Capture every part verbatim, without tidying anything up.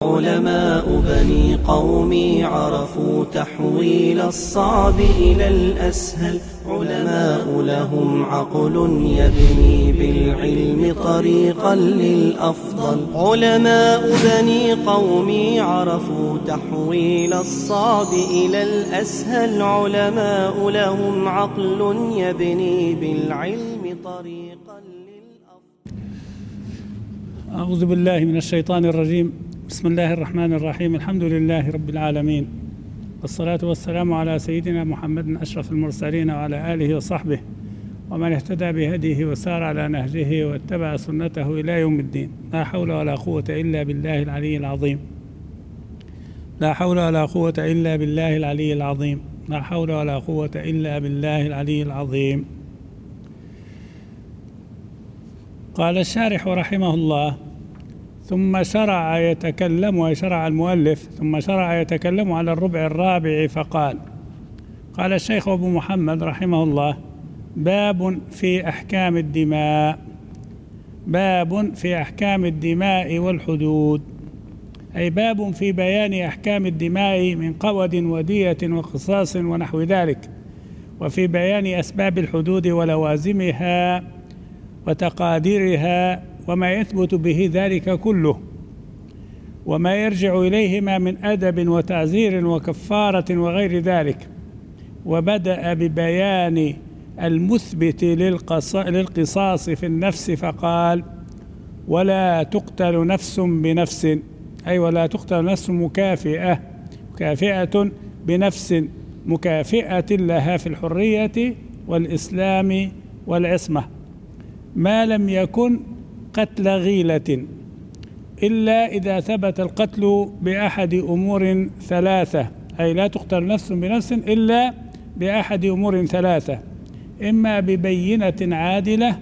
علماء بني قومي عرفوا تحويل الصعب إلى الأسهل. علماء لهم عقل يبني بالعلم طريقا للأفضل. علماء بني قومي عرفوا تحويل الصعب إلى الأسهل. علماء لهم عقل يبني بالعلم طريقا للأفضل. أعوذ بالله من الشيطان الرجيم. بسم الله الرحمن الرحيم. الحمد لله رب العالمين، والصلاة والسلام على سيدنا محمد أشرف المرسلين وعلى آله وصحبه ومن اهتدى بهديه وسار على نهجه واتبع سنته إلى يوم الدين. لا حول ولا قوة إلا بالله العلي العظيم. لا حول ولا قوة إلا بالله العلي العظيم. لا حول ولا قوة إلا بالله العلي العظيم. قال الشارح رحمه الله: ثم شرع يتكلم، وشرع المؤلف ثم شرع يتكلم على الربع الرابع فقال: قال الشيخ أبو محمد رحمه الله: باب في أحكام الدماء. باب في أحكام الدماء والحدود، أي باب في بيان أحكام الدماء من قود ودية وقصاص ونحو ذلك، وفي بيان أسباب الحدود ولوازمها وتقاديرها وما يثبت به ذلك كله، وما يرجع إليهما من أدب وتعزير وكفارة وغير ذلك. وبدأ ببيان المثبت للقصاص في النفس فقال: ولا تقتل نفس بنفس، أي ولا تقتل نفس مكافئة مكافئة بنفس مكافئة لها في الحرية والإسلام والعصمة، ما لم يكن قتل غيلة، إلا إذا ثبت القتل بأحد أمور ثلاثة، أي لا تقتل نفس بنفس إلا بأحد أمور ثلاثة: إما ببينة عادلة،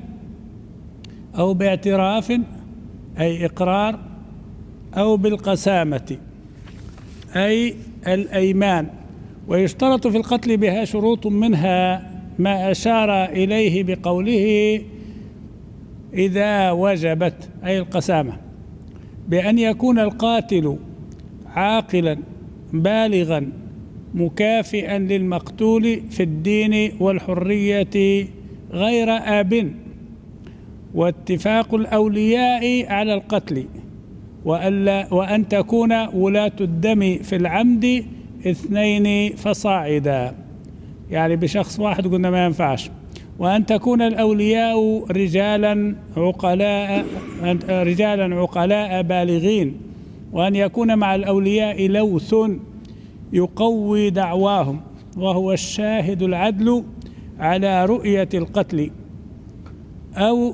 أو باعتراف أي إقرار، أو بالقسامة أي الأيمان. ويشترط في القتل بها شروط، منها ما أشار إليه بقوله: إذا وجبت، أي القسامة، بأن يكون القاتل عاقلا بالغا مكافئا للمقتول في الدين والحرية غير آب، واتفاق الأولياء على القتل، وألا وأن تكون ولاة الدم في العمد اثنين فصاعدا، يعني بشخص واحد قلنا ما ينفعش. وأن تكون الأولياء رجالا عقلاء رجالا عقلاء بالغين، وأن يكون مع الأولياء لوث يقوي دعواهم، وهو الشاهد العدل على رؤية القتل، أو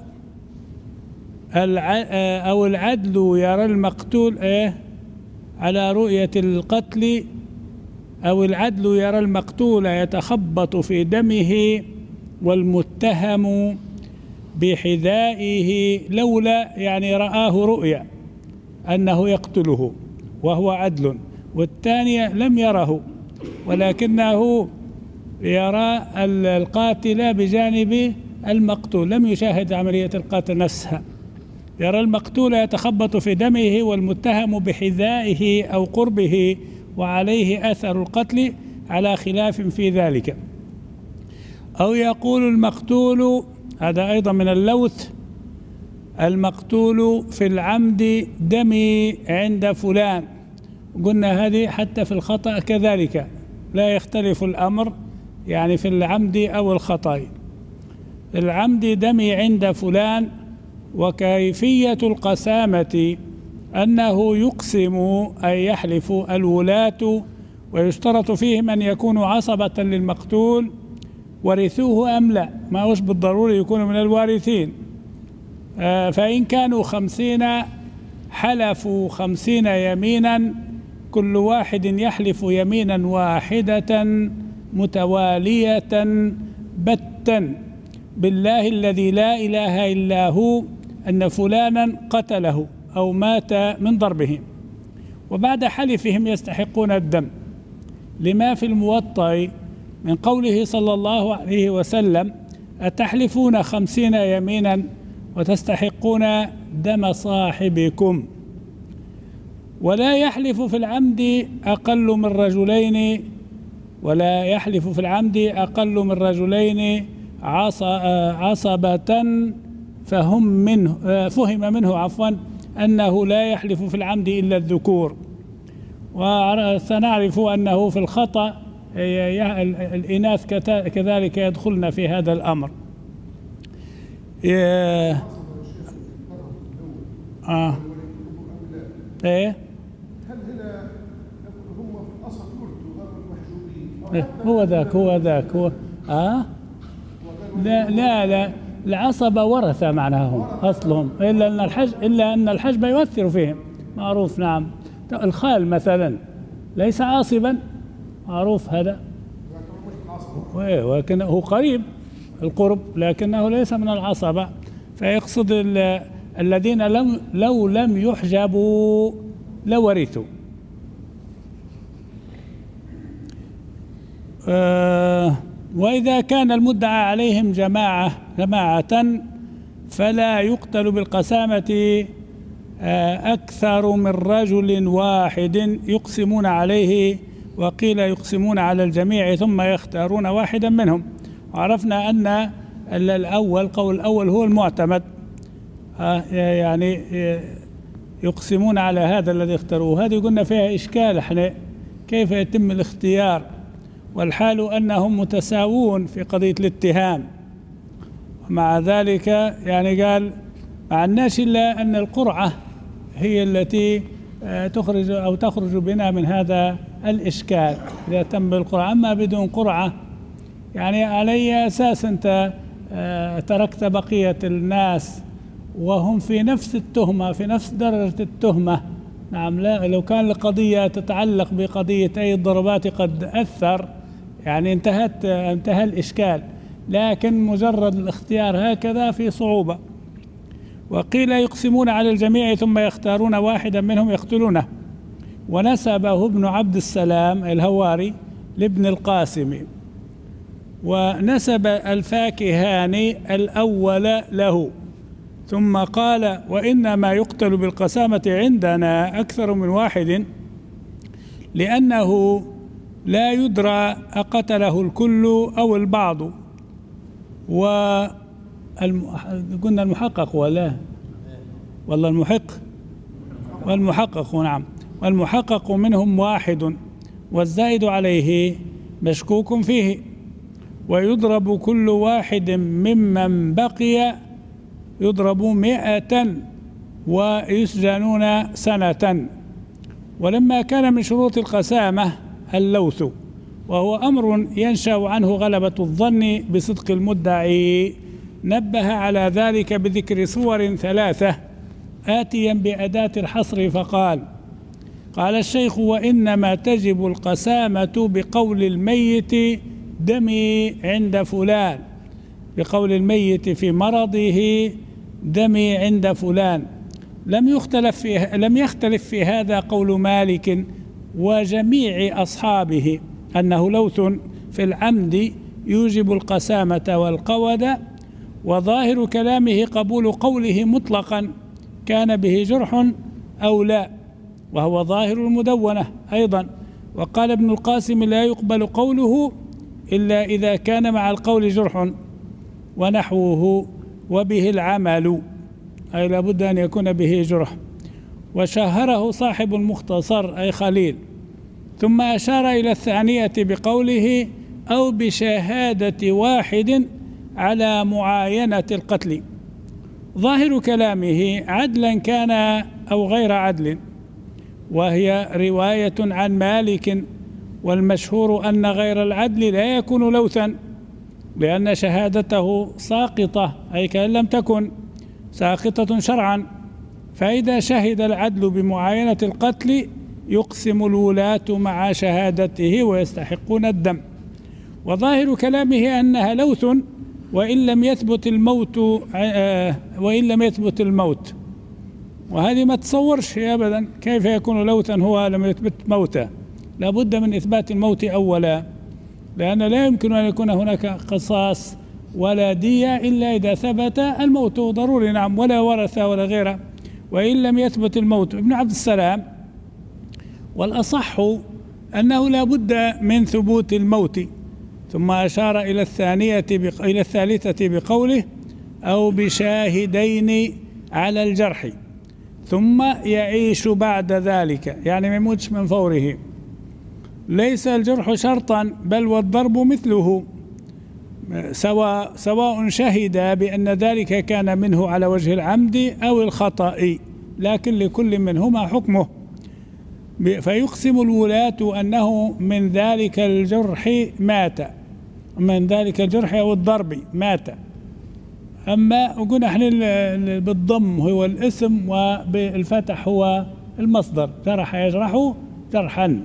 أو العدل يرى المقتول إيه على رؤية القتل، أو العدل يرى المقتول يتخبط في دمه والمتهم بحذائه، لولا يعني رآه رؤيا أنه يقتله وهو عدل، والثاني لم يره ولكنه يرى القاتل بجانب المقتول، لم يشاهد عملية القتل نفسها، يرى المقتول يتخبط في دمه والمتهم بحذائه أو قربه وعليه أثر القتل على خلاف في ذلك. أو يقول المقتول، هذا أيضا من اللوث: المقتول في العمد دمي عند فلان. قلنا هذه حتى في الخطأ كذلك لا يختلف الأمر، يعني في العمد أو الخطأ. العمد دمي عند فلان. وكيفية القسامة أنه يقسم، أي يحلف الولاة، ويشترط فيهم أن يكونوا عصبة للمقتول ورثوه أم لا، ما هوش بالضروري يكونوا من الوارثين. آه فإن كانوا خمسين حلفوا خمسين يمينا، كل واحد يحلف يمينا واحدة متوالية بتا بالله الذي لا إله إلا هو أن فلانا قتله أو مات من ضربه، وبعد حلفهم يستحقون الدم، لما في الموطأ من قوله صلى الله عليه وسلم: أتحلفون خمسين يمينا وتستحقون دم صاحبكم. ولا يحلف في العمد أقل من رجلين ولا يحلف في العمد أقل من رجلين عصبة فهم منه فهم منه عفوا أنه لا يحلف في العمد إلا الذكور. وسنعرف أنه في الخطأ الإناث كذلك يدخلن في هذا الأمر. آه. إيه؟ هل هنا هم في الأصل يرثوا غير المحجوبين؟ هو ذاك هو ذاك هو آه؟ لا لا لا العصبة ورثة معناهم أصلهم، إلا أن الحج إلا أن الحجب يؤثر فيهم معروف. نعم. الخال مثلا ليس عاصبا معروف هذا، ولكن هو قريب القرب لكنه ليس من العصبة. فيقصد الذين لم لو لم يحجبوا لورثوا. أه وإذا كان المدعى عليهم جماعة جماعة فلا يقتل بالقسامة أكثر من رجل واحد يقسمون عليه، وقيل يقسمون على الجميع ثم يختارون واحدا منهم. عرفنا أن الأول قول الأول هو المعتمد، يعني يقسمون على هذا الذي اختاروه. هذه قلنا فيها إشكال احنا كيف يتم الاختيار، والحال أنهم متساوون في قضية الاتهام. مع ذلك يعني قال ما عندناش إلا أن القرعة هي التي تخرج أو تخرج بنا من هذا الإشكال إذا تم بالقرعة. أما بدون قرعة يعني على أي أساس أنت تركت بقية الناس وهم في نفس التهمة في نفس درجة التهمة؟ نعم. لا لو كان القضية تتعلق بقضية أي الضربات قد أثر يعني انتهت انتهى الإشكال، لكن مجرد الاختيار هكذا في صعوبة. وقيل يقسمون على الجميع ثم يختارون واحدا منهم يقتلونه. ونسبه ابن عبد السلام الهواري لابن القاسم، ونسب الفاكهاني الأول له، ثم قال وإنما يقتل بالقسامة عندنا أكثر من واحد لأنه لا يدرى أقتله الكل أو البعض. وقلنا المحقق ولا والله المحق والمحقق نعم، والمحقق منهم واحد والزائد عليه مشكوك فيه. ويضرب كل واحد ممن بقي يضرب مئة ويسجنون سنة. ولما كان من شروط القسامة اللوث وهو أمر ينشأ عنه غلبة الظن بصدق المدعي، نبه على ذلك بذكر صور ثلاثة آتيا بأداة الحصر فقال: قال الشيخ: وإنما تجب القسامة بقول الميت دمي عند فلان، بقول الميت في مرضه دمي عند فلان. لم يختلف في لم يختلف في هذا قول مالك وجميع أصحابه أنه لوث في العمد يوجب القسامة والقود، وظاهر كلامه قبول قوله مطلقا كان به جرح أو لا، وهو ظاهر المدونة أيضا. وقال ابن القاسم: لا يقبل قوله إلا إذا كان مع القول جرح ونحوه وبه العمل، أي لابد أن يكون به جرح. وشهره صاحب المختصر أي خليل، ثم أشار إلى الثانية بقوله: أو بشهادة واحد على معاينة القتل. ظاهر كلامه عدلا كان أو غير عدل، وهي رواية عن مالك، والمشهور أن غير العدل لا يكون لوثا، لأن شهادته ساقطة، أي كأن لم تكن ساقطة شرعا. فإذا شهد العدل بمعاينة القتل يقسم الولاة مع شهادته ويستحقون الدم. وظاهر كلامه أنها لوث وإن لم يثبت الموت وإن لم يثبت الموت وهذه ما تصورش أبدا كيف يكون لوثا هو لم يثبت موته. لابد من إثبات الموت أولا، لأن لا يمكن أن يكون هناك قصاص ولا دية إلا إذا ثبت الموت ضروري. نعم. ولا ورثة ولا غيره، وإن لم يثبت الموت. ابن عبد السلام والأصح أنه لا بد من ثبوت الموت. ثم أشار إلى الثانية إلى الثالثة بقوله أو بشاهدين على الجرح ثم يعيش بعد ذلك، يعني ما يموتش من فوره. ليس الجرح شرطا بل والضرب مثله، سواء سواء شهد بأن ذلك كان منه على وجه العمد أو الخطأ، لكن لكل منهما حكمه. فيقسم الولاة أنه من ذلك الجرح مات، من ذلك الجرح أو الضرب مات. أما قلنا احنا بالضم هو الاسم وبالفتح هو المصدر، جرح يجرح جرحا.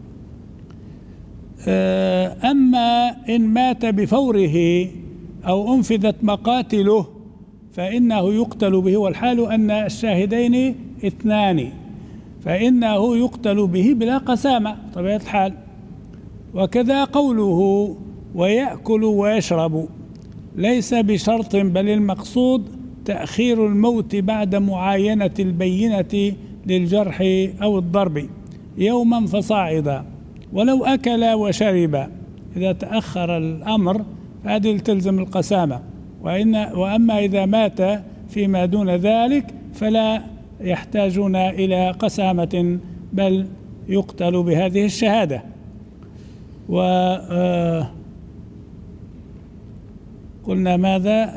أما إن مات بفوره أو أنفذت مقاتله فإنه يقتل به، والحال أن الشاهدين اثنان، فإنه يقتل به بلا قسامة طبيعة الحال. وكذا قوله ويأكل ويشرب ليس بشرط بل المقصود تأخير الموت بعد معاينة البينة للجرح أو الضرب يوما فصاعدا، ولو أكل وشرب إذا تأخر الأمر فهذه تلزم القسامة. وإن وأما إذا مات فيما دون ذلك فلا يحتاجون إلى قسامة بل يقتل بهذه الشهادة. و قلنا ماذا؟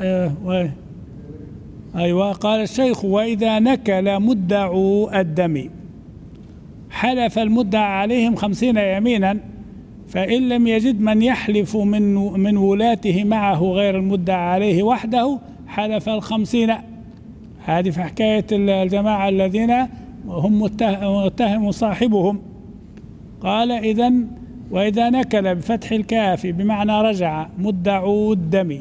أيوة، قال الشيخ وإذا نكل مدعو الدم حلف المدعى عليهم خمسين يمينا، فإن لم يجد من يحلف من من ولاته معه غير المدعى عليه وحده حلف الخمسين. هذه في حكاية الجماعة الذين هم متهم صاحبهم. قال إذن وإذا نكل بفتح الكاف بمعنى رجع مدعو الدم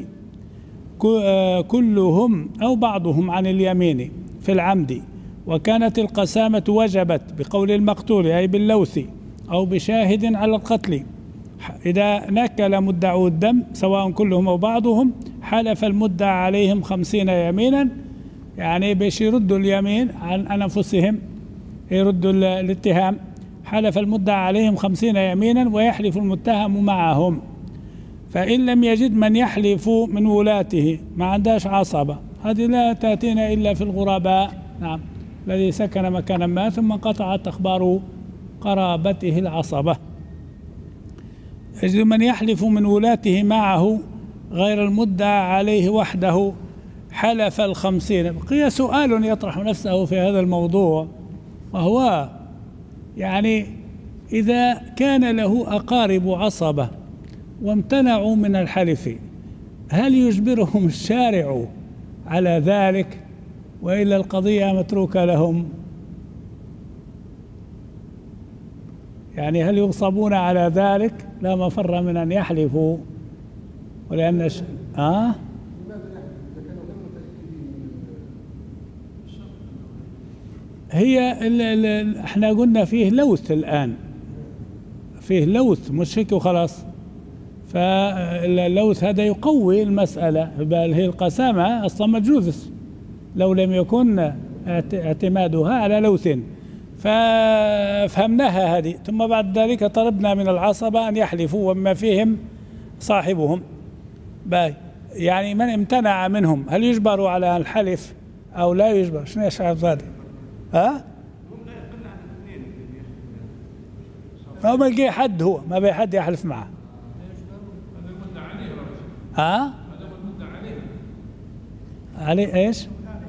كلهم أو بعضهم عن اليمين في العمد، وكانت القسامة وجبت بقول المقتول أي باللوث أو بشاهد على القتل. إذا نكل مدعو الدم سواء كلهم أو بعضهم حلف المدعى عليهم خمسين يمينا، يعني باش يردوا اليمين عن أنفسهم، يردوا الاتهام. حلف المدعى عليهم خمسين يمينا ويحلف المتهم معهم. فإن لم يجد من يحلف من ولاته، ما عندهاش عصبة، هذه لا تأتينا إلا في الغرباء، نعم، الذي سكن مكانا ما ثم انقطعت أخبار قرابته العصبة. يجد من يحلف من ولاته معه غير المدعى عليه وحده حلف الخمسين. بقي سؤال يطرح نفسه في هذا الموضوع، وهو يعني إذا كان له أقارب عصبة وامتنعوا من الحلف هل يجبرهم الشارع على ذلك وإلا القضية متروكة لهم؟ يعني هل يغصبون على ذلك؟ لا مفر من أن يحلفوا، ولأن ش... آه؟ هي ال ال احنا قلنا فيه لوث الآن، فيه لوث مش هيك وخلاص. فاللوث هذا يقوي المسألة، بل هي القسامة أصلا مجوز لو لم يكن اعتمادها على لوث. ففهمناها هذه. ثم بعد ذلك طلبنا من العصبة أن يحلفوا وما فيهم صاحبهم. باي يعني من امتنع منهم هل يجبروا على الحلف أو لا يجبر؟ شنو يا شعب ذلك؟ ها؟ ما بلقي حد، هو ما بي حد يحلف معه. ها؟ عليه ايش؟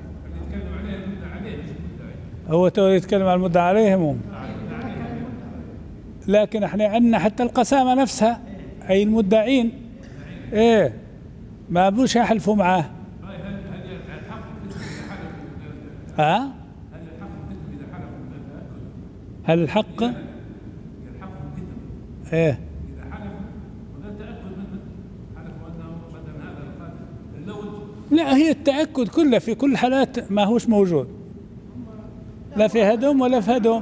هو تو يتكلم عن المدعى عليهم، لكن احنا عندنا حتى القسامة نفسها اي المدعين ايه ما بوش يحلفوا معاه. ها؟ هل الحق؟ ايه لا، هي التأكد كله في كل حالات ما هوش موجود، لا في هدم ولا في هدم.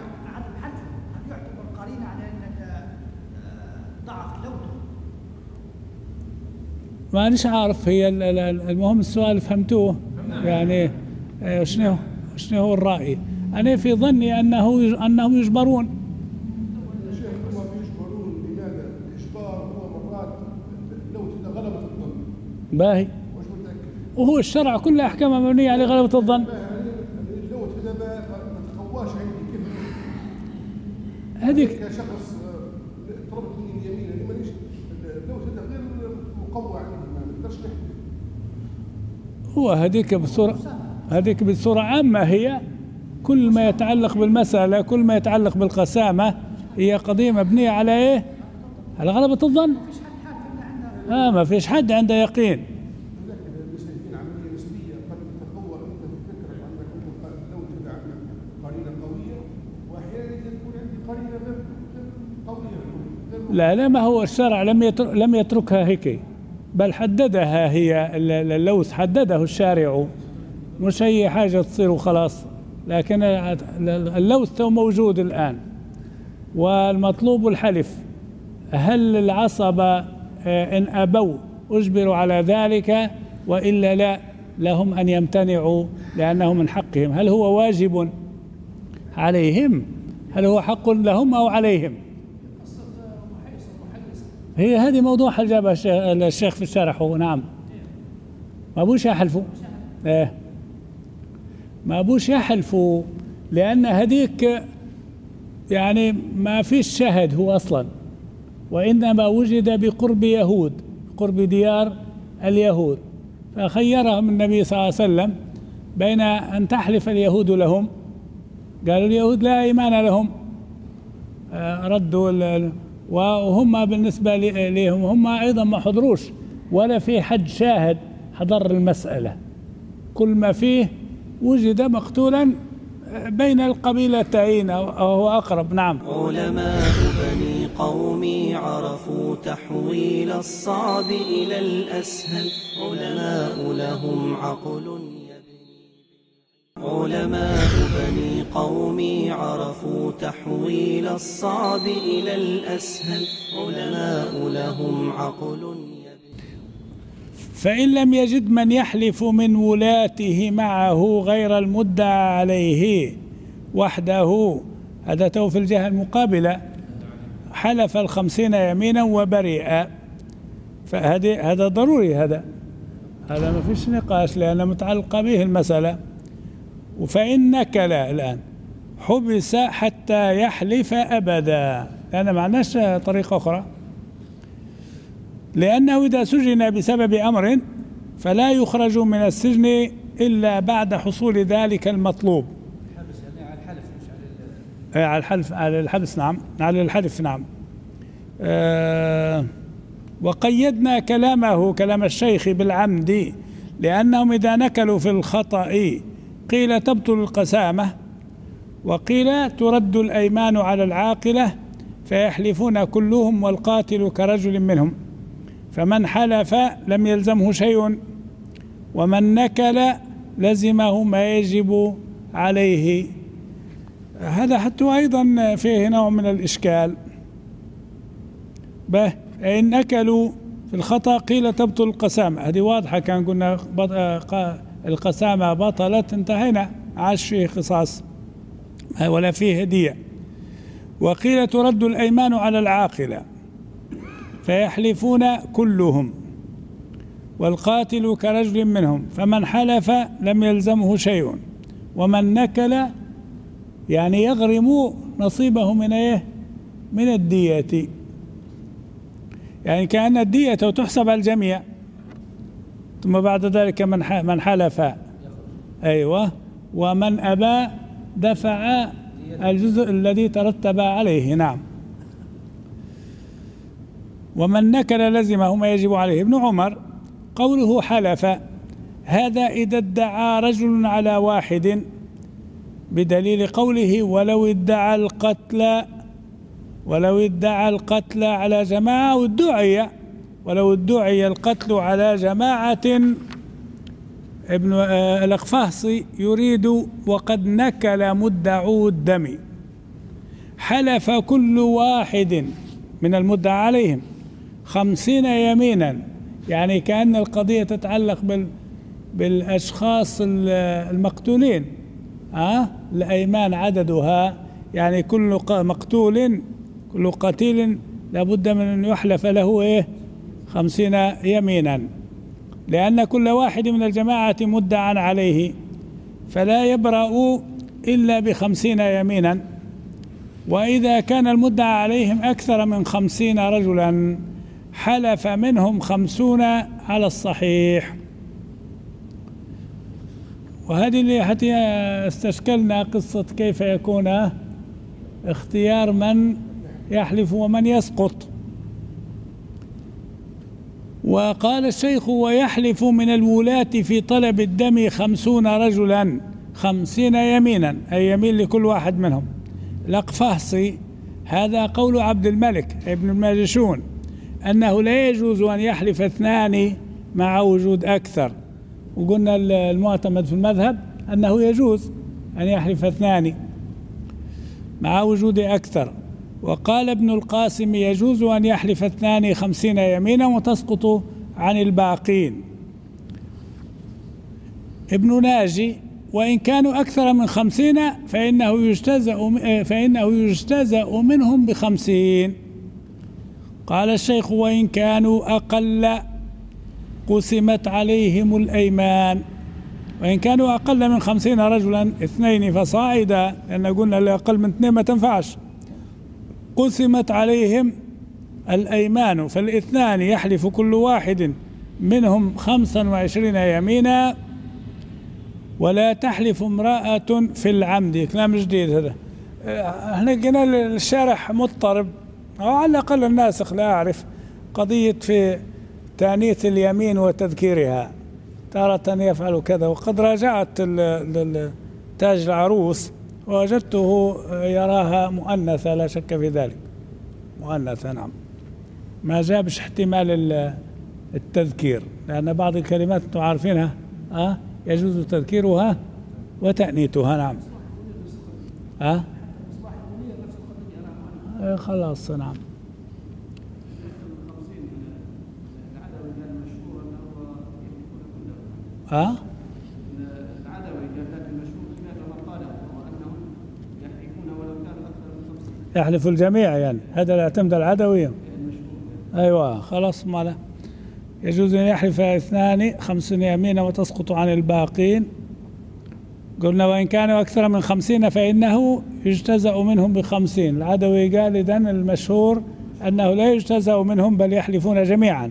ما نش عارف، هي المهم السؤال فهمتوه يعني شنو شنو هو الرأي. أنا في ظني أنه أنهم يجبرون باهي. مش متأكد. وهو الشرع كل أحكامه مبنية على غلبة الظن. اللوث هذا ما تقواش عندي كيف هذيك كشخص طلبت مني اليمين اللي مانيش اللوث هذا غير مقوى عندي ما نقدرش نحكي. هو هذيك بصورة هذيك بصورة عامة هي كل ما يتعلق بالمسألة، كل ما يتعلق بالقسامة هي قضية مبنية على إيه؟ على غلبة الظن. آه ما فيش حد عنده يقين. لكن المسلمين عملية نسبية قد تتصور أنت في فكرك أنك أنت لو تبع عندك قرينة قوية وأحيانا تكون عندي قرينة غير قوية. لا لا ما هو الشرع لم يترك لم يتركها هيك، بل حددها هي اللوث حدده الشارع، مش أي حاجة تصير وخلاص. لكن اللوث موجود الآن، والمطلوب الحلف. هل العصبة إن أبوا أجبروا على ذلك وإلا لا لهم أن يمتنعوا لأنه من حقهم؟ هل هو واجب عليهم؟ هل هو حق لهم أو عليهم؟ هي هذه موضوع الجابة الشيخ في الشرح. نعم ما بوش يحلفوا. إيه ما بوش يحلفوا لأن هذيك يعني ما فيش شهد هو أصلا، وإنما وجد بقرب يهود، قرب ديار اليهود، فخيرهم النبي صلى الله عليه وسلم بين أن تحلف اليهود لهم، قالوا اليهود لا إيمان لهم، ردوا، وهم بالنسبة لهم هم أيضا ما حضروش ولا في حد شاهد حضر المسألة، كل ما فيه وجد مقتولا بين القبيلتين أو هو أقرب. نعم. علماء بني قومي عرفوا تحويل الصعب إلى الأسهل، علماء لهم عقل يبني. علماء بني قومي عرفوا تحويل الصعب إلى الأسهل، علماء لهم عقل يبني. فإن لم يجد من يحلف من ولاته معه غير المدعى عليه وحده، هذا تو في الجهة المقابلة، حلف الخمسين يمينا وبرئ، فهذا هذا ضروري، هذا هذا ما فيش نقاش لأنه متعلقة به المسألة. فإن نكل الآن حبس حتى يحلف أبدا، لأن معناش طريقة أخرى، لأنه إذا سجن بسبب أمر فلا يخرج من السجن إلا بعد حصول ذلك المطلوب. الحبس يعني على الحلف مش على على الحلف، على الحبس. نعم على الحلف. نعم. آه وقيدنا كلامه كلام الشيخ بالعمد، لأنهم إذا نكلوا في الخطأ قيل تبطل القسامة، وقيل ترد الأيمان على العاقلة فيحلفون كلهم والقاتل كرجل منهم، فمن حلف لم يلزمه شيء، ومن نكل لزمه ما يجب عليه. هذا حتى أيضا فيه نوع من الإشكال. به إن نكلوا في الخطأ قيل تبطل القسامة، هذه واضحة، كان قلنا القسامة بطلت انتهينا، عاش فيه قصاص ولا فيه هدية. وقيل ترد الأيمان على العاقلة فيحلفون كلهم والقاتل كرجل منهم، فمن حلف لم يلزمه شيء، ومن نكل يعني يغرم نصيبه من ايه؟ من الدية، يعني كأن الدية تحسب على الجميع، ثم بعد ذلك من من حلف ايوه ومن أبى دفع الجزء الذي ترتب عليه. نعم. ومن نكل لزمه ما يجب عليه. ابن عمر قوله حلف هذا إذا ادعى رجل على واحد، بدليل قوله ولو ادعى القتل، ولو ادعى القتل على جماعة، وادعي ولو ادعي القتل على جماعة. ابن الأقفاصي يريد وقد نكل مدعو الدم، حلف كل واحد من المدعى عليهم خمسين يمينا، يعني كأن القضية تتعلق بال بالأشخاص المقتولين. أه؟ الأيمان عددها يعني كل مقتول كل قتيل لابد من أن يحلف له إيه؟ خمسين يمينا. لأن كل واحد من الجماعة مدعى عليه، فلا يبرأ إلا بخمسين يمينا. وإذا كان المدعى عليهم أكثر من خمسين رجلا حلف منهم خمسون على الصحيح. وهذه اللي حتى استشكلنا قصة كيف يكون اختيار من يحلف ومن يسقط. وقال الشيخ: ويحلف من الولاة في طلب الدم خمسون رجلا خمسين يمينا، أي يمين لكل واحد منهم. الأقفاصي هذا قول عبد الملك ابن الماجشون أنه لا يجوز أن يحلف اثنان مع وجود أكثر، وقلنا المعتمد في المذهب أنه يجوز أن يحلف اثنان مع وجود أكثر. وقال ابن القاسم: يجوز أن يحلف اثنان خمسين يمينا وتسقط عن الباقين. ابن ناجي: وإن كانوا أكثر من خمسين فإنه يجتزأ فإنه يجتزأ منهم بخمسين. قال الشيخ: وإن كانوا أقل قسمت عليهم الأيمان. وإن كانوا أقل من خمسين رجلا اثنين فصاعدا، لأن قلنا اللي أقل من اثنين ما تنفعش، قسمت عليهم الأيمان، فالاثنان يحلف كل واحد منهم خمسا وعشرين يمينا، ولا تحلف امرأة في العمد. كلام جديد هذا. احنا قلنا الشارح مضطرب، أو على الأقل الناسخ لا أعرف قضية في تأنيث اليمين وتذكيرها، تارة يفعل كذا. وقد راجعت تاج العروس ووجدته يراها مؤنثة، لا شك في ذلك، مؤنثة نعم، ما جابش احتمال التذكير، لأن بعض الكلمات انتم عارفينها أه يجوز تذكيرها وتأنيثها. نعم أه آه خلاص نعم. أه يحلف الجميع، يعني هذا لا يعتمد العدوية. أيوة خلاص، ما لا يجوز أن يحلف اثنان خمسين يمينا وتسقط عن الباقين. قلنا: وإن كانوا أكثر من خمسين فإنه يجتزأ منهم بخمسين. العدوي قال: إذن المشهور أنه لا يجتزأ منهم بل يحلفون جميعا.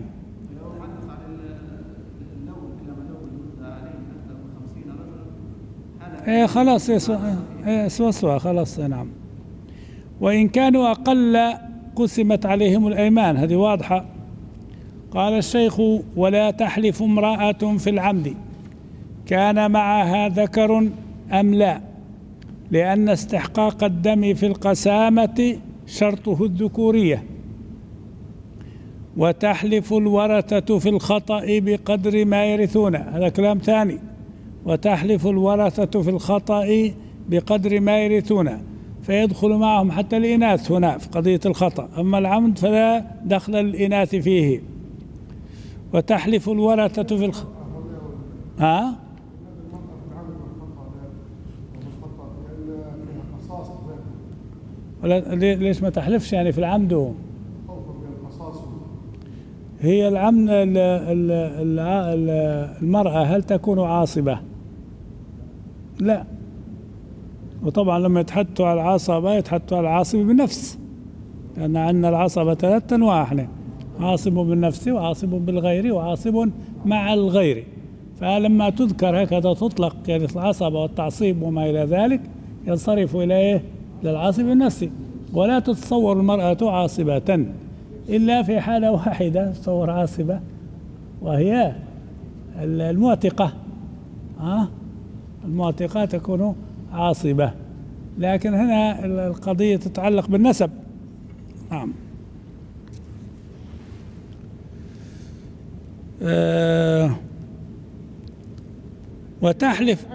إيه خلاص يسوى خلاص نعم. وإن كانوا أقل قسمت عليهم الأيمان، هذه واضحة. قال الشيخ: ولا تحلف امرأة في العمد كان معها ذكر أم لا، لأن استحقاق الدم في القسامة شرطه الذكورية. وتحلف الورثة في الخطأ بقدر ما يرثون، هذا كلام ثاني. وتحلف الورثة في الخطأ بقدر ما يرثون، فيدخل معهم حتى الإناث هنا في قضية الخطأ، أما العمد فلا دخل الإناث فيه. وتحلف الورثة في الخطأ ها ولا ليش ما تحلفش يعني في العمد؟ هي العمد المرأة هل تكون عاصبة؟ لا. وطبعا لما يتحدثوا على العصبة يتحدثوا على العاصب بالنفس، لأن عندنا العصبة ثلاثة أنواع، احنا عاصب بالنفس وعاصب بالغير وعاصب مع الغير. فلما تذكر هكذا تطلق يعني العصبة والتعصيب وما إلى ذلك ينصرف إلى إيه؟ للعاصب النفسي. ولا تتصور المرأة عاصبة إلا في حالة واحدة، تصور عاصبة وهي المعتقة. ها المعتقة تكون عاصبة، لكن هنا القضية تتعلق بالنسب. نعم. أه وتحلف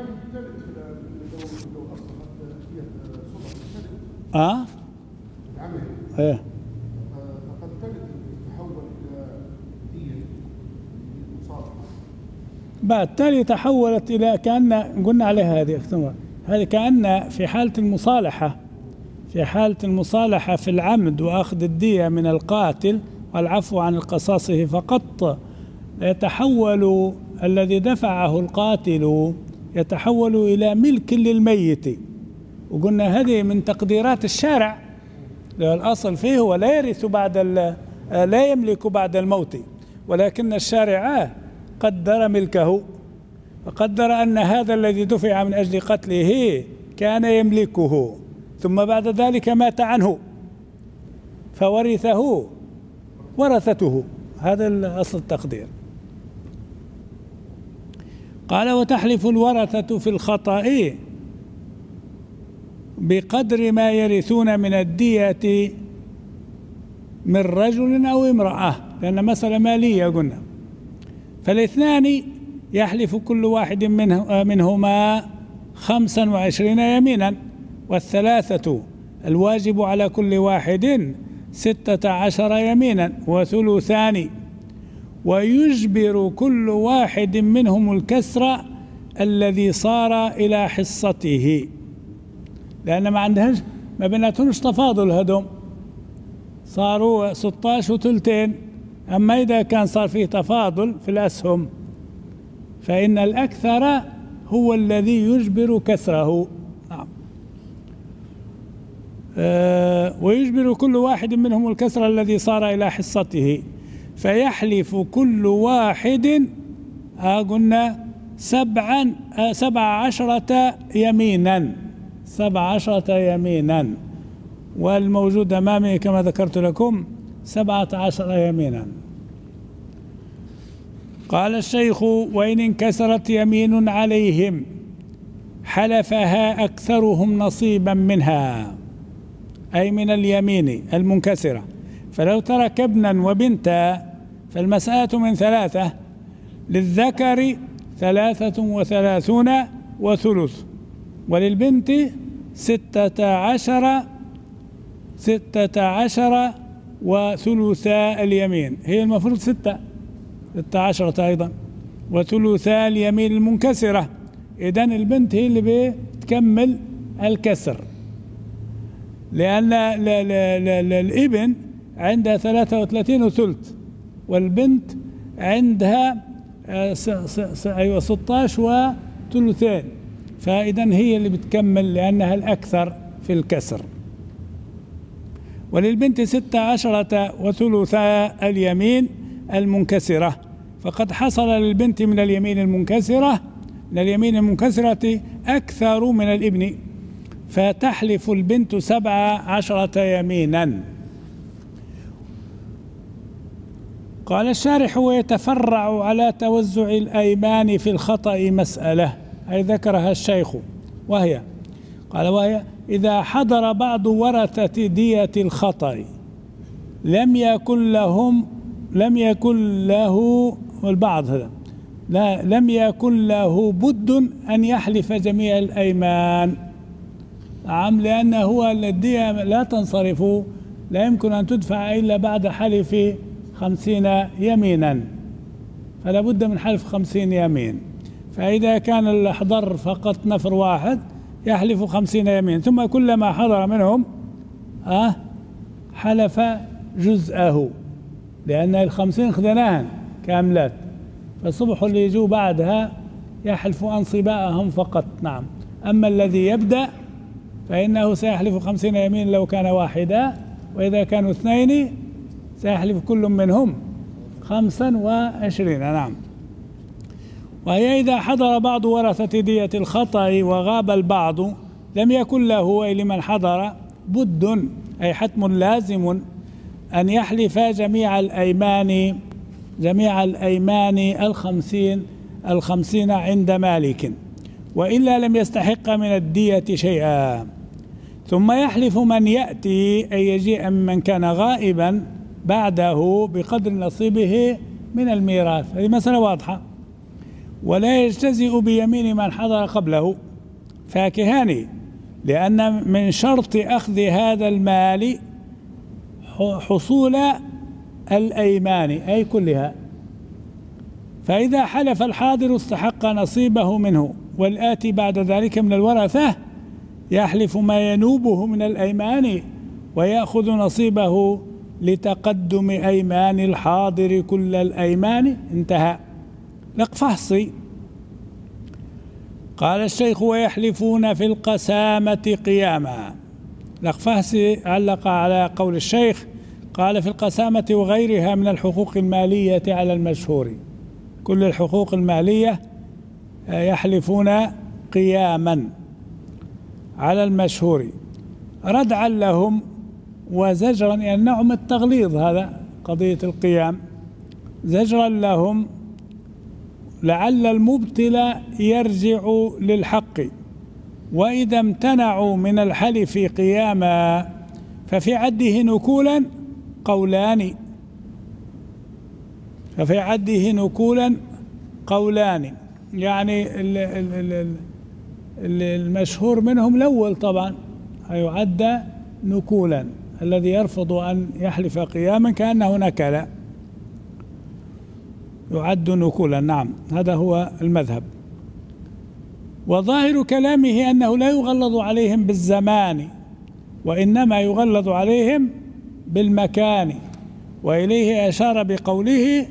اه ايه فقد كانت تتحول الى دية مصالحة، بعد تالي تحولت الى كأن قلنا عليها هذه اختمار هذه كأن في حالة المصالحة في حالة المصالحة في العمد وأخذ الدية من القاتل والعفو عن قصاصه فقط، يتحول الذي دفعه القاتل يتحول إلى ملك للميت، وقلنا هذه من تقديرات الشارع، الأصل فيه هو لا يرث بعد لا يملك بعد الموت، ولكن الشارع قدر ملكه، فقدر أن هذا الذي دفع من أجل قتله كان يملكه، ثم بعد ذلك مات عنه فورثه ورثته. هذا أصل التقدير. قال: وتحلف الورثة في الخطأ بقدر ما يرثون من الدية من رجل أو امرأة، لأن مسألة مالية قلنا. فالاثنان يحلف كل واحد منه منهما خمسا وعشرين يمينا، والثلاثة الواجب على كل واحد ستة عشر يمينا وثلثان، ويجبر كل واحد منهم الكسر الذي صار إلى حصته، لأن ما عندهاش ما بيناتهمش تفاضل، هدوم صاروا ستة عشر وثلثين. أما إذا كان صار فيه تفاضل في الأسهم فإن الأكثر هو الذي يجبر كسره. نعم. أه ويجبر كل واحد منهم الكسر الذي صار إلى حصته، فيحلف كل واحد آه قلنا سبعا آه سبع عشرة يمينا سبع عشرة يمينا، والموجود أمامي كما ذكرت لكم سبعة عشر يمينا. قال الشيخ: وإن انكسرت يمين عليهم حلفها أكثرهم نصيبا منها، أي من اليمين المنكسرة. فلو ترك ابنا وبنتا فالمسألة من ثلاثة، للذكر ثلاثة وثلاثون وثلث، وللبنت ستة عشر ستة عشر وثلثاء اليمين، هي المفروض ستة ستة عشرة أيضا، وثلثاء اليمين المنكسرة. إذن البنت هي اللي بتكمل الكسر، لأن الابن عندها ثلاثة وثلاثين وثلث، والبنت عندها أيوة ستة عشر وثلثين، فإذن هي اللي بتكمل لأنها الأكثر في الكسر. وللبنت ستة عشرة وثلثاء اليمين المنكسرة، فقد حصل للبنت من اليمين المنكسرة من اليمين المنكسرة أكثر من الابن، فتحلف البنت سبع عشرة يمينا. قال الشارح: ويتفرع على توزع الأيمان في الخطأ مسألة، أي ذكرها الشيخ، وهي قال وهي إذا حضر بعض ورثة دية الخطأ لم يكن لهم لم يكن له البعض هذا لا لم يكن له بد أن يحلف جميع الأيمان. نعم، لأن هو الدية لا تنصرف، لا يمكن أن تدفع إلا بعد حلف خمسين يمينا، فلا بد من حلف خمسين يمين. فإذا كان الحضر فقط نفر واحد يحلف خمسين يمين، ثم كلما حضر منهم أه حلف جزءه، لأن الخمسين خذناهن كاملات، فالصبح اللي يجوا بعدها يحلف أنصباءهم فقط. نعم، أما الذي يبدأ فإنه سيحلف خمسين يمين لو كان واحدا، وإذا كانوا اثنين سيحلف كل منهم خمسا وعشرين. نعم. وهي إذا حضر بعض ورثة دية الخطأ وغاب البعض لم يكن له، أي لمن حضر، بد، أي حتم لازم أن يحلف جميع الأيمان جميع الأيمان الخمسين الخمسين عند مالك، وإلا لم يستحق من الدية شيئا. ثم يحلف من يأتي، أي يجيء من كان غائبا بعده بقدر نصيبه من الميراث. هذه مسألة واضحة. ولا يجتزئ بيمين من حضر قبله فاكهان، لأن من شرط أخذ هذا المال حصول الأيمان أي كلها، فإذا حلف الحاضر استحق نصيبه منه، والآتي بعد ذلك من الورثة يحلف ما ينوبه من الأيمان ويأخذ نصيبه لتقدم أيمان الحاضر كل الأيمان. انتهى. الأقفاصي قال الشيخ: ويحلفون في القسامة قياما. الأقفاصي علق على قول الشيخ، قال: في القسامة وغيرها من الحقوق المالية على المشهور، كل الحقوق المالية يحلفون قياما على المشهور ردعا لهم وزجرا، يعني نوع من التغليظ، هذا قضية القيام، زجرا لهم لعل المبتل يرجع للحق، وإذا امتنعوا من الحلف قياما ففي عده نكولا قولان ففي عده نكولا قولان يعني المشهور منهم الأول طبعا هيعد نكولا، الذي يرفض أن يحلف قياما كأنه نكل، يعد نكولا. نعم، هذا هو المذهب. وظاهر كلامه أنه لا يغلظ عليهم بالزمان، وإنما يغلظ عليهم بالمكان، وإليه أشار بقوله: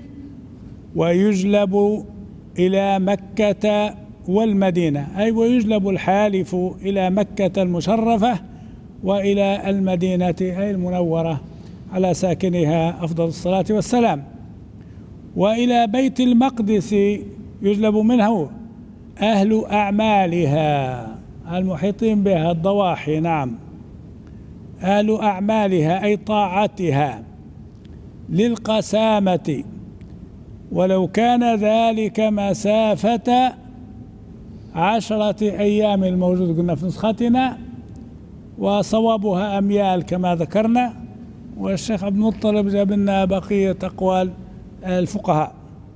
ويجلب إلى مكة والمدينة، أي ويجلب الحالف إلى مكة المشرفة وإلى المدينة أي المنورة على ساكنها أفضل الصلاة والسلام، وإلى بيت المقدس يجلب منه أهل أعمالها المحيطين بها الضواحي. نعم، أهل أعمالها أي طاعتها للقسامة، ولو كان ذلك مسافة عشرة أيام الموجود قلنا في نسختنا، وصوابها أميال كما ذكرنا، والشيخ عبد المطلب جاب لنا بقية أقوال الفقهاء،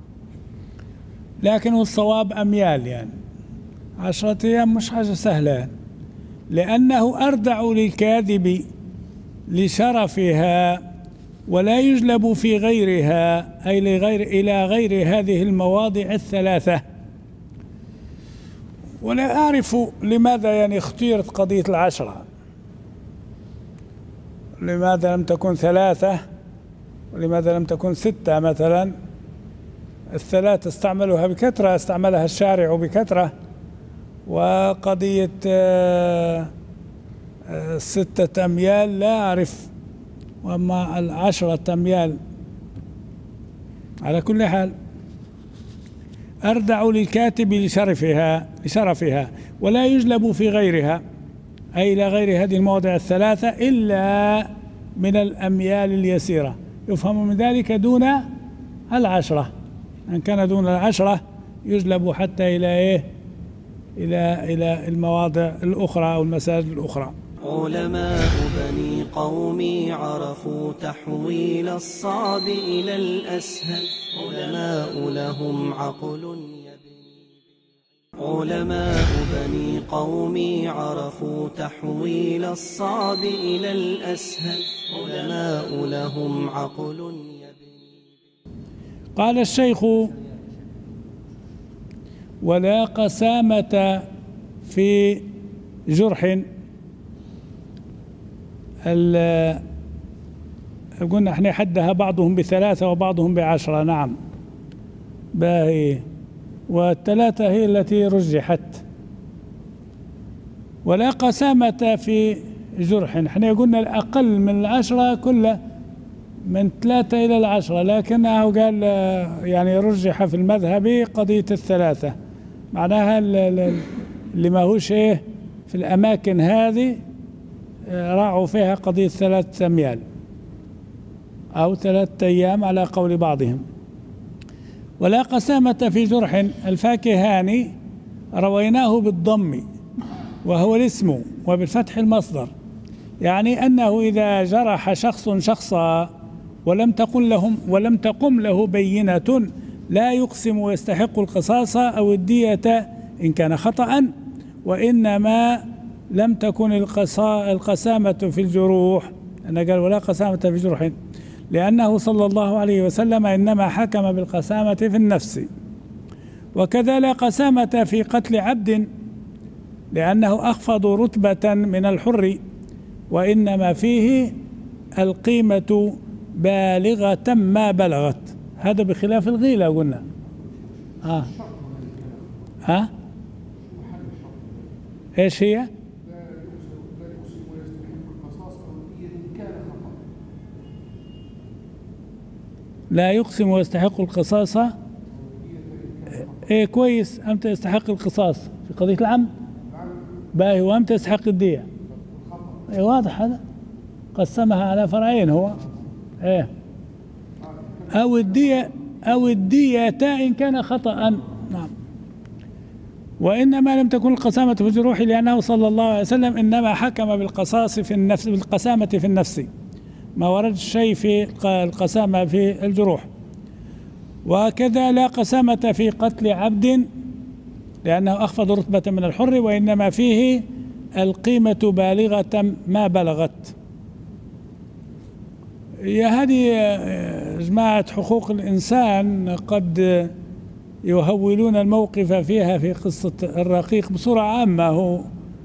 لكن الصواب أميال، يعني عشرة أيام مش حاجة سهلة، لأنه أردع للكاذب لشرفها، ولا يجلب في غيرها أي لغير إلى غير هذه المواضع الثلاثة. ولا أعرف لماذا يعني اختيرت قضية العشرة، لماذا لم تكن ثلاثة ولماذا لم تكن ستة مثلا؟ الثلاثة استعملوها بكثرة، استعملها الشارع بكثرة، وقضية ستة أميال لا أعرف، وأما العشرة أميال على كل حال أردع للكاتب لشرفها لشرفها ولا يجلب في غيرها أي إلى غير هذه المواضع الثلاثة إلا من الأميال اليسيرة، يفهم من ذلك دون العشرة، إن كان دون العشرة يجلب حتى إلى إيه؟ إلى إلى المواضع الأخرى أو المساجد الأخرى. علماء بني قومي عرفوا تحويل الصعب إلى الأسهل، علماء لهم عقل يبني. علماء بني قومي عرفوا تحويل الصعب إلى الأسهل، علماء لهم عقل يبني. قال الشيخ: ولا قسامة في جرح. قلنا احنا حدها بعضهم بثلاثة وبعضهم بعشرة. نعم، باهي، والثلاثة هي التي رجحت. ولا قسامة في جرح، احنا قلنا الأقل من العشرة كله من ثلاثة إلى العشرة، لكنه قال يعني رجح في المذهب قضية الثلاثة، معناها اللي ما هوش ايه في الأماكن هذه راعوا فيها قضية ثلاثة أميال أو ثلاثة أيام على قول بعضهم. ولا قسامة في جرح. الفاكهاني رويناه بالضم وهو الاسم وبالفتح المصدر، يعني أنه إذا جرح شخص شخصا ولم تقم لهم ولم تقم له بينة لا يقسم ويستحق القصاص أو الدية إن كان خطأ، وإنما لم تكن القسامة في الجروح، أنا قال ولا قسامة في جروح، لأنه صلى الله عليه وسلم إنما حكم بالقسامة في النفس. وكذا لا قسامة في قتل عبد، لأنه أخفض رتبة من الحر، وإنما فيه القيمة بالغة ما بلغت. هذا بخلاف الغيلة قلنا. ها ها ايش هي؟ لا يقسم ويستحق القصاص. ايه كويس. امتى يستحق القصاص؟ في قضية العمد. باهي. وامتى يستحق الدية؟ ايه واضح هذا. قسمها على فرعين هو. ايه او الدية او الدية إن كان خطأ. نعم. وإنما لم تكن القسامة في الجروح لأنه صلى الله عليه وسلم إنما حكم بالقصاص في النفس، بالقسامة في النفس، ما ورد الشيء في القسامة في الجروح. وكذا لا قسامة في قتل عبد لأنه أخفض رتبة من الحر، وإنما فيه القيمة بالغة ما بلغت. يا هذه جماعة حقوق الإنسان قد يهولون الموقف فيها في قصة الرقيق بصورة عامة، هو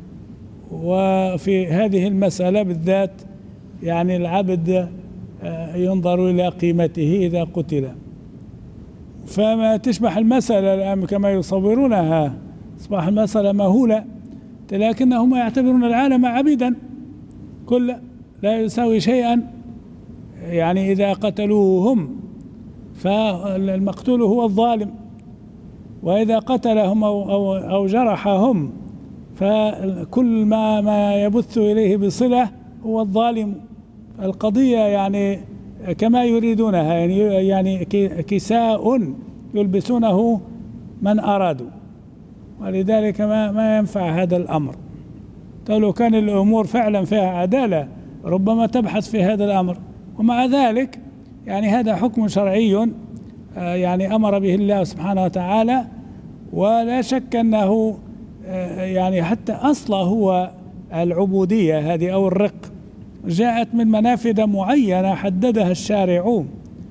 وفي هذه المسألة بالذات يعني العبد ينظر إلى قيمته إذا قتل، فما تشبه المسألة الآن كما يصورونها. أصبح المسألة مهولة، لكنهم يعتبرون العالم عبيدا كل لا يساوي شيئا. يعني إذا قتلوه هم فالمقتول هو الظالم، وإذا قتلهم أو, أو, أو جرحهم فكل ما ما يبث إليه بصلة هو الظالم. القضية يعني كما يريدونها، يعني يعني كساء يلبسونه من أرادوا، ولذلك ما ما ينفع هذا الأمر. لو كان الأمور فعلا فيها عدالة ربما تبحث في هذا الأمر، ومع ذلك يعني هذا حكم شرعي يعني أمر به الله سبحانه وتعالى، ولا شك أنه يعني حتى أصله هو العبودية هذه أو الرق جاءت من منافذ معينة حددها الشارع،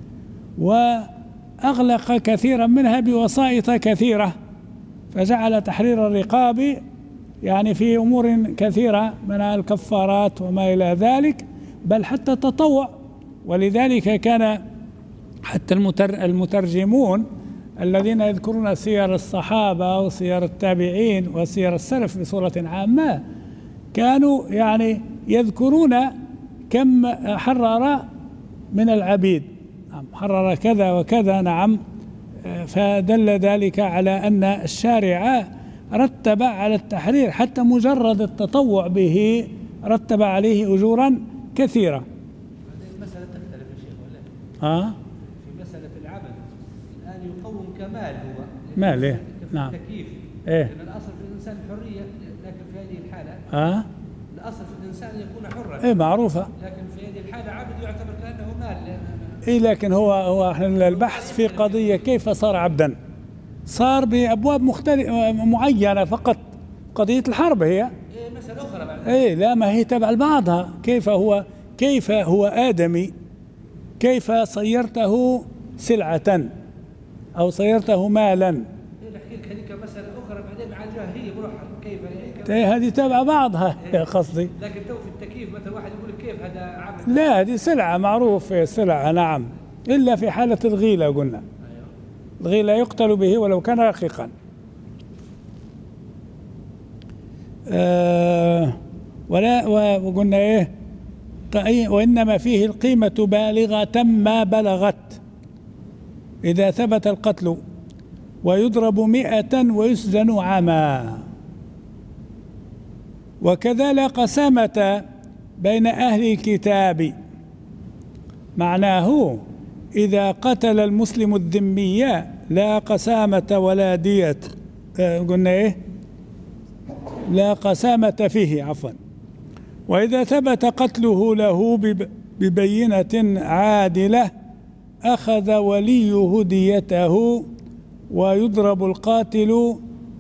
وأغلق كثيرا منها بوسائط كثيرة، فجعل تحرير الرقاب يعني في أمور كثيرة من الكفارات وما إلى ذلك، بل حتى التطوع. ولذلك كان حتى المترجمون الذين يذكرون سير الصحابة وسير التابعين وسير السلف بصورة عامة كانوا يعني يذكرون كم حرر من العبيد، حرر كذا وكذا. نعم. فدل ذلك على أن الشارع رتب على التحرير حتى مجرد التطوع به رتب عليه أجورا كثيرة. المسألة تختلف يا شيخ ولا؟ آه؟ في مسألة العبد الآن يقوم كمال هو مال إيه؟ نعم. التكييف. إيه؟ لأن الأصل في الإنسان الحرية، لكن في هذه الحالة آه؟ الأصل في الإنسان يكون حرا. إيه معروفة. لكن في هذه الحالة عبد يعتبر كأنه مال. إيه لكن هو هو احنا البحث في قضية كيف صار عبدا، صار بأبواب مختلفة معينة فقط. قضية الحرب هي إيه مسألة أخرى بعد. إيه لا ما هي تبع بعضها. كيف هو كيف هو آدمي، كيف صيرته سلعة أو صيرته مالا. إيه نحكي لك هذيك مسألة أخرى بعدين مع الجاهلية بروحها كيف هيك. إيه هذه تبع بعضها إيه. قصدي. لكن تو في التكييف مثلا واحد يقول لك كيف هذا عبد. لا هذه سلعة معروف سلعة. نعم. إلا في حالة الغيلة قلنا. الغيلة يقتل به ولو كان رقيقا. آه ولا وقلنا إيه وإنما فيه القيمة بالغة ما بلغت إذا ثبت القتل، ويضرب مئة ويسجن عاما. وكذا لا قسامة بين أهل الكتاب، معناه إذا قتل المسلم الذمي لا قسامة ولا دية. آه قلنا إيه لا قسامة فيه عفوا. وإذا ثبت قتله له ببينة عادلة أخذ وليه ديته، ويضرب القاتل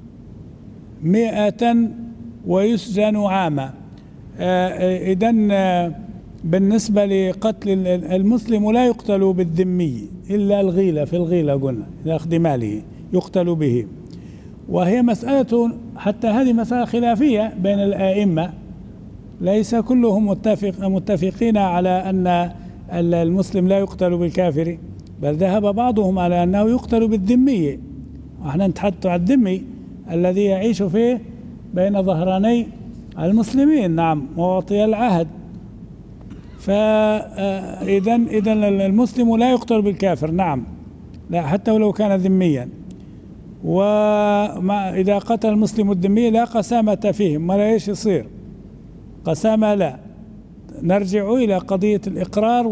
مئة ويسجن عاما. آه إذن آه بالنسبة لقتل المسلم لا يقتل بالذمي إلا الغيلة، في الغيلة قلنا إذا أخذ ماله يقتل به. وهي مسألة حتى هذه مسألة خلافية بين الآئمة، ليس كلهم متفق متفقين على أن المسلم لا يقتل بالكافر، بل ذهب بعضهم على أنه يقتل بالذمية، وإحنا نتحدث عن الذمي الذي يعيش فيه بين ظهراني المسلمين، نعم، مواطي العهد. فإذا إذا المسلم لا يقتل بالكافر، نعم، لا، حتى ولو كان ذميا. وإذا قتل المسلم الذمي لا قسامة فيهم، ولا إيش يصير قسامة، لا. نرجع إلى قضية الإقرار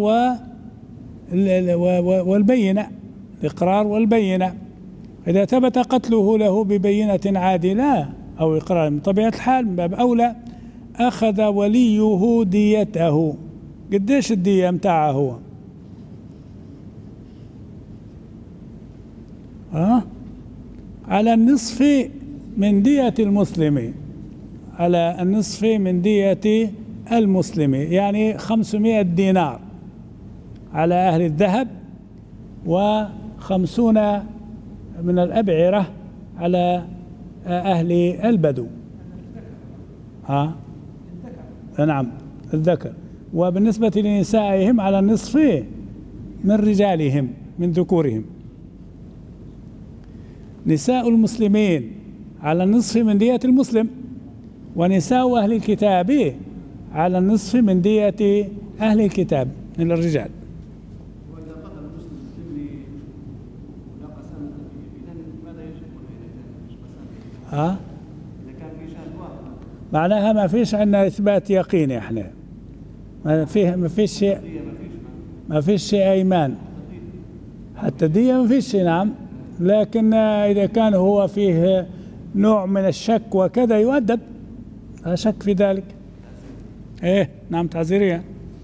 والبينة، الإقرار والبينة. إذا ثبت قتله له ببينة عادلة أو إقرار من طبيعة الحال من باب أولى أخذ وليه ديته. قديش الدية متاعه هو؟ ها؟ على النصف من دية المسلم، على النصف من دية المسلم، يعني خمسمائة دينار على أهل الذهب، وخمسون من الأبعرة على أهل البدو. ها؟ نعم، الذكر. وبالنسبة لنسائهم على النصف من رجالهم، من ذكورهم. نساء المسلمين على النصف من دية المسلم، ونساء أهل الكتاب على النصف من دية أهل الكتاب من الرجال. وإذا قتل المسلم الذمي لا قسامة فيه، إذن ماذا يجب عليه؟ ها؟ إذا كان في شاهد واحد معناها ما فيش عندنا إثبات يقيني، إحنا ما فيه ما فيش شيء، ما فيش شيء أيمان، حتى دية ما فيش شيء، نعم. لكن إذا كان هو فيه نوع من الشك وكذا يؤدب، لا شك في ذلك. إيه، نعم، تعزيريا.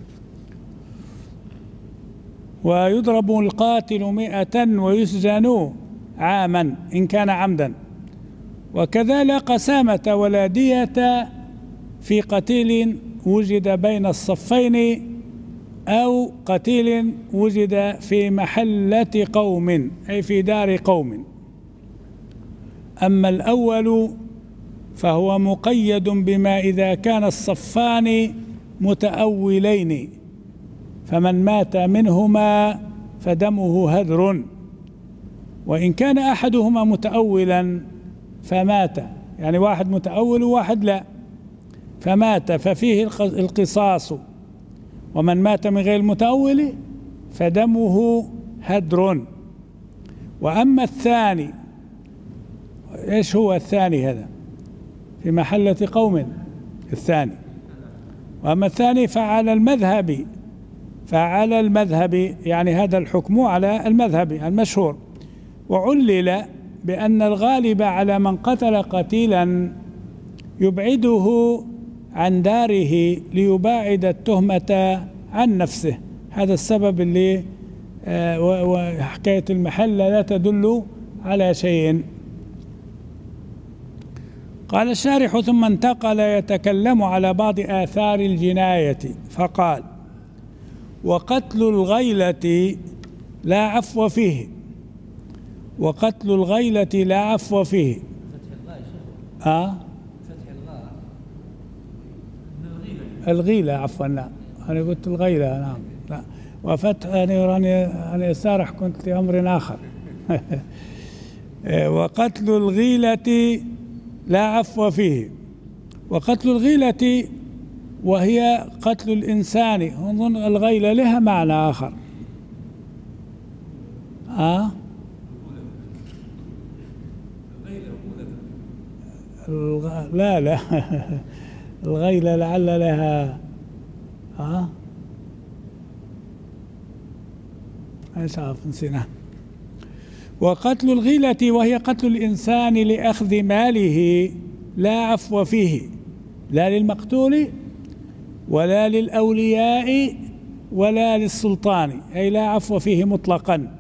ويضرب القاتل مئة ويسجن عاما إن كان عمدا. وكذا لا قسامة ولا دية في قتيل وجد بين الصفين أو قتيل وجد في محلة قوم، أي في دار قوم. أما الأول فهو مقيد بما إذا كان الصفان متأولين، فمن مات منهما فدمه هدر، وإن كان أحدهما متأولا فمات، يعني واحد متأول وواحد لا، فمات ففيه القصاص، ومن مات من غير المتأول فدمه هدر. وأما الثاني، إيش هو الثاني هذا؟ في محلة قوم الثاني. وأما الثاني فعلى المذهب، فعلى المذهب يعني هذا الحكم على المذهب المشهور. وعلل بأن الغالب على من قتل قتيلا يبعده عن داره ليباعد التهمة عن نفسه. هذا السبب اللي آه وحكاية المحلة لا تدل على شيء. قال الشارح: ثم انتقل يتكلم على بعض آثار الجناية فقال: وقتل الغيلة لا عفو فيه، وقتل الغيلة لا عفو فيه. فتح الغاء شيخ. آه؟ فتح الغاء الغيلة، عفوا، لا أنا قلت الغيلة، نعم، لا، وفتح أنا أنا سارح كنت لأمر آخر. وقتل الغيلة لا عفو فيه. وقتل الغيلة وهي قتل الإنسان، أظن الغيلة لها معنى آخر. آه؟ الغ... لا لا الغيلة لعل لها آه؟ ايش عارف، نسينا. وقتل الغيلة وهي قتل الإنسان لأخذ ماله لا عفو فيه، لا للمقتول ولا للأولياء ولا للسلطان، أي لا عفو فيه مطلقا.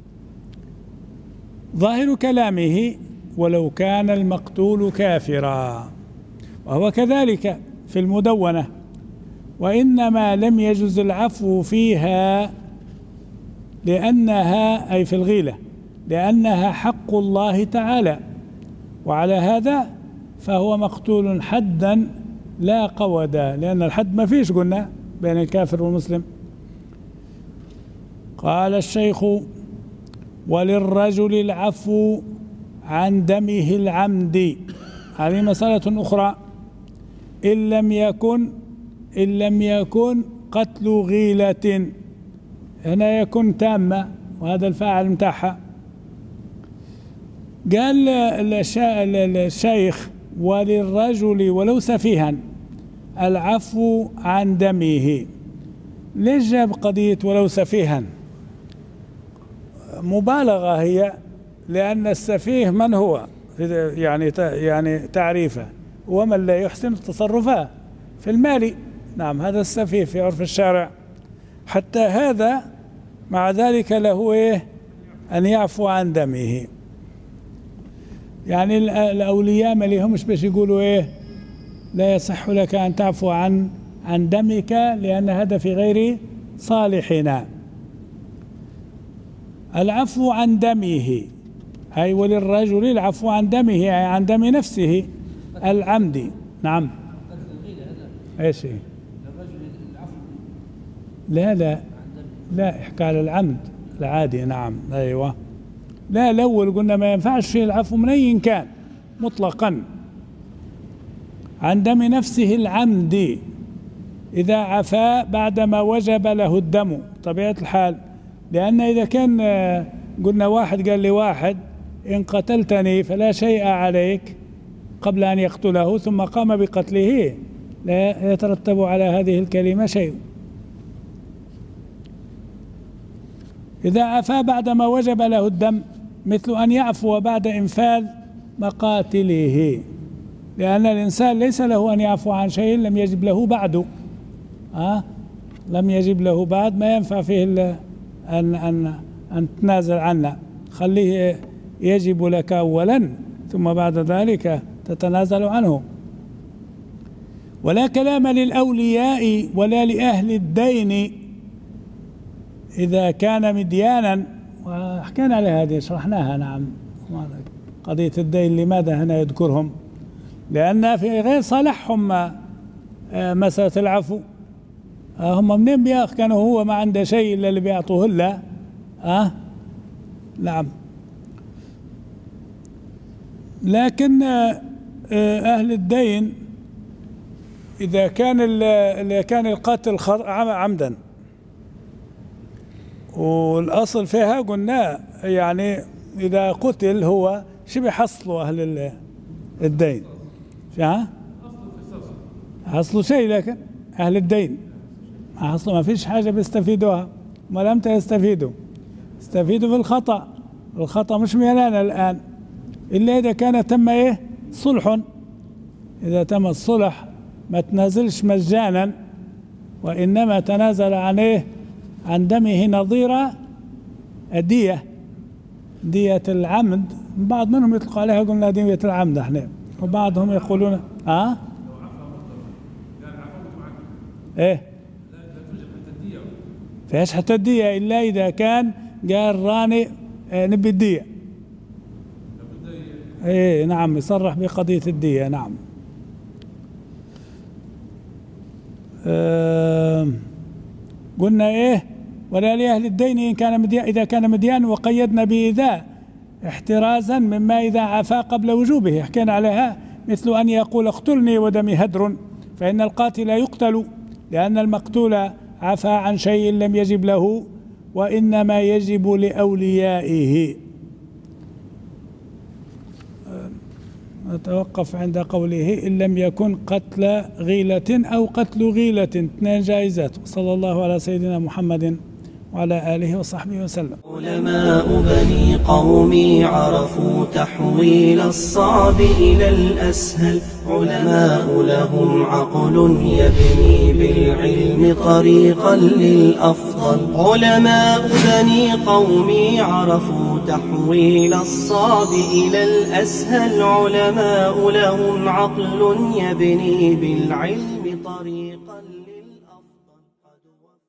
ظاهر كلامه: ولو كان المقتول كافرا، وهو كذلك في المدونة. وإنما لم يجز العفو فيها لأنها، أي في الغيلة، لأنها حق الله تعالى، وعلى هذا فهو مقتول حدا لا قودا، لأن الحد ما فيش قلنا بين الكافر والمسلم. قال الشيخ: وللرجل العفو عن دمه العمد. هذه مسألة أخرى. إن لم يكن إن لم يكن قتل غيلة، هنا يكون تامة، وهذا الفاعل متاعها. قال الشيخ: وللرجل ولو سفيها العفو عن دمه. ليش جاب قضية ولو سفيها؟ مبالغة هي، لأن السفيه من هو؟ يعني يعني تعريفه ومن لا يحسن تصرفه في المال. نعم، هذا السفيه في عرف الشارع. حتى هذا مع ذلك له إيه؟ أن يعفو عن دمه. يعني الأولياء ما لهمش باش يقولوا إيه لا يصح لك أن تعفو عن عن دمك لأن هذا في غير صالحنا. العفو عن دمه أي وللرجل العفو عن دمه أي عن دم نفسه العمد. نعم. ايش هي؟ لا لا لا احكي على العمد العادي. نعم ايوه. لا الاول قلنا ما ينفعش فيه العفو من اي كان مطلقا. عن دم نفسه العمد اذا عفا بعدما وجب له الدم طبيعة الحال. لان اذا كان قلنا واحد قال لواحد ان قتلتني فلا شيء عليك قبل ان يقتله ثم قام بقتله لا يترتب على هذه الكلمة شيء. إذا عفا بعدما وجب له الدم مثل أن يعفو بعد إنفاذ مقاتله، لأن الإنسان ليس له أن يعفو عن شيء لم يجب له بعد. أه؟ لم يجب له بعد، ما ينفع فيه أن أن أن تنازل عنه، خليه يجب لك أولا ثم بعد ذلك تتنازل عنه. ولا كلام للأولياء ولا لأهل الدين إذا كان مديانا. وحكينا على هذه شرحناها. نعم، قضية الدين لماذا هنا يذكرهم؟ لأن في غير صالحهم مسألة العفو. هم منين بياخ كانوا هو ما عنده شيء إلا اللي بيعطوه له. أه؟ نعم. لكن أهل الدين إذا كان إذا كان القتل عمدا، والأصل فيها قلنا يعني إذا قتل هو شو بيحصلوا أهل الدين؟ ها؟ حصلوا شيء، لكن أهل الدين حصلوا ما فيش حاجة بيستفيدوها، ما لم يستفيدوا استفيدوا في الخطأ. الخطأ مش ميلانا الآن إلا إذا كان تم إيه؟ صلح. إذا تم الصلح ما تنازلش مجانا، وإنما تنازل عن إيه؟ عن دمه نظير الدية، دية العمد. بعض منهم يطلق عليها قلنا دية العمد احنا، وبعضهم يقولون اه ايه فيش حتى الدية الا اذا كان قال راني اه نبي الدية. ايه نعم، يصرح بقضية الدية. نعم. اه قلنا ايه؟ ولا لأهل الدين إن كان مديان إذا كان مديان، وقيدنا بإذا احترازا مما إذا عفا قبل وجوبه. حكينا عليها مثل أن يقول اقتلني ودمي هدر، فإن القاتل يقتل لأن المقتول عفا عن شيء لم يجب له وإنما يجب لأوليائه. نتوقف عند قوله إن لم يكن قتل غيلة أو قتل غيلة، اثنين جائزات. صلى الله على سيدنا محمد وعلى آله وصحبه وسلم. علماء بني قومي عرفوا تحويل الصعب إلى الأسهل. علماء لهم عقل يبني بالعلم طريقا للأفضل. علماء بني قومي عرفوا تحويل الصعب إلى الأسهل. علماء لهم عقل يبني بالعلم طريقا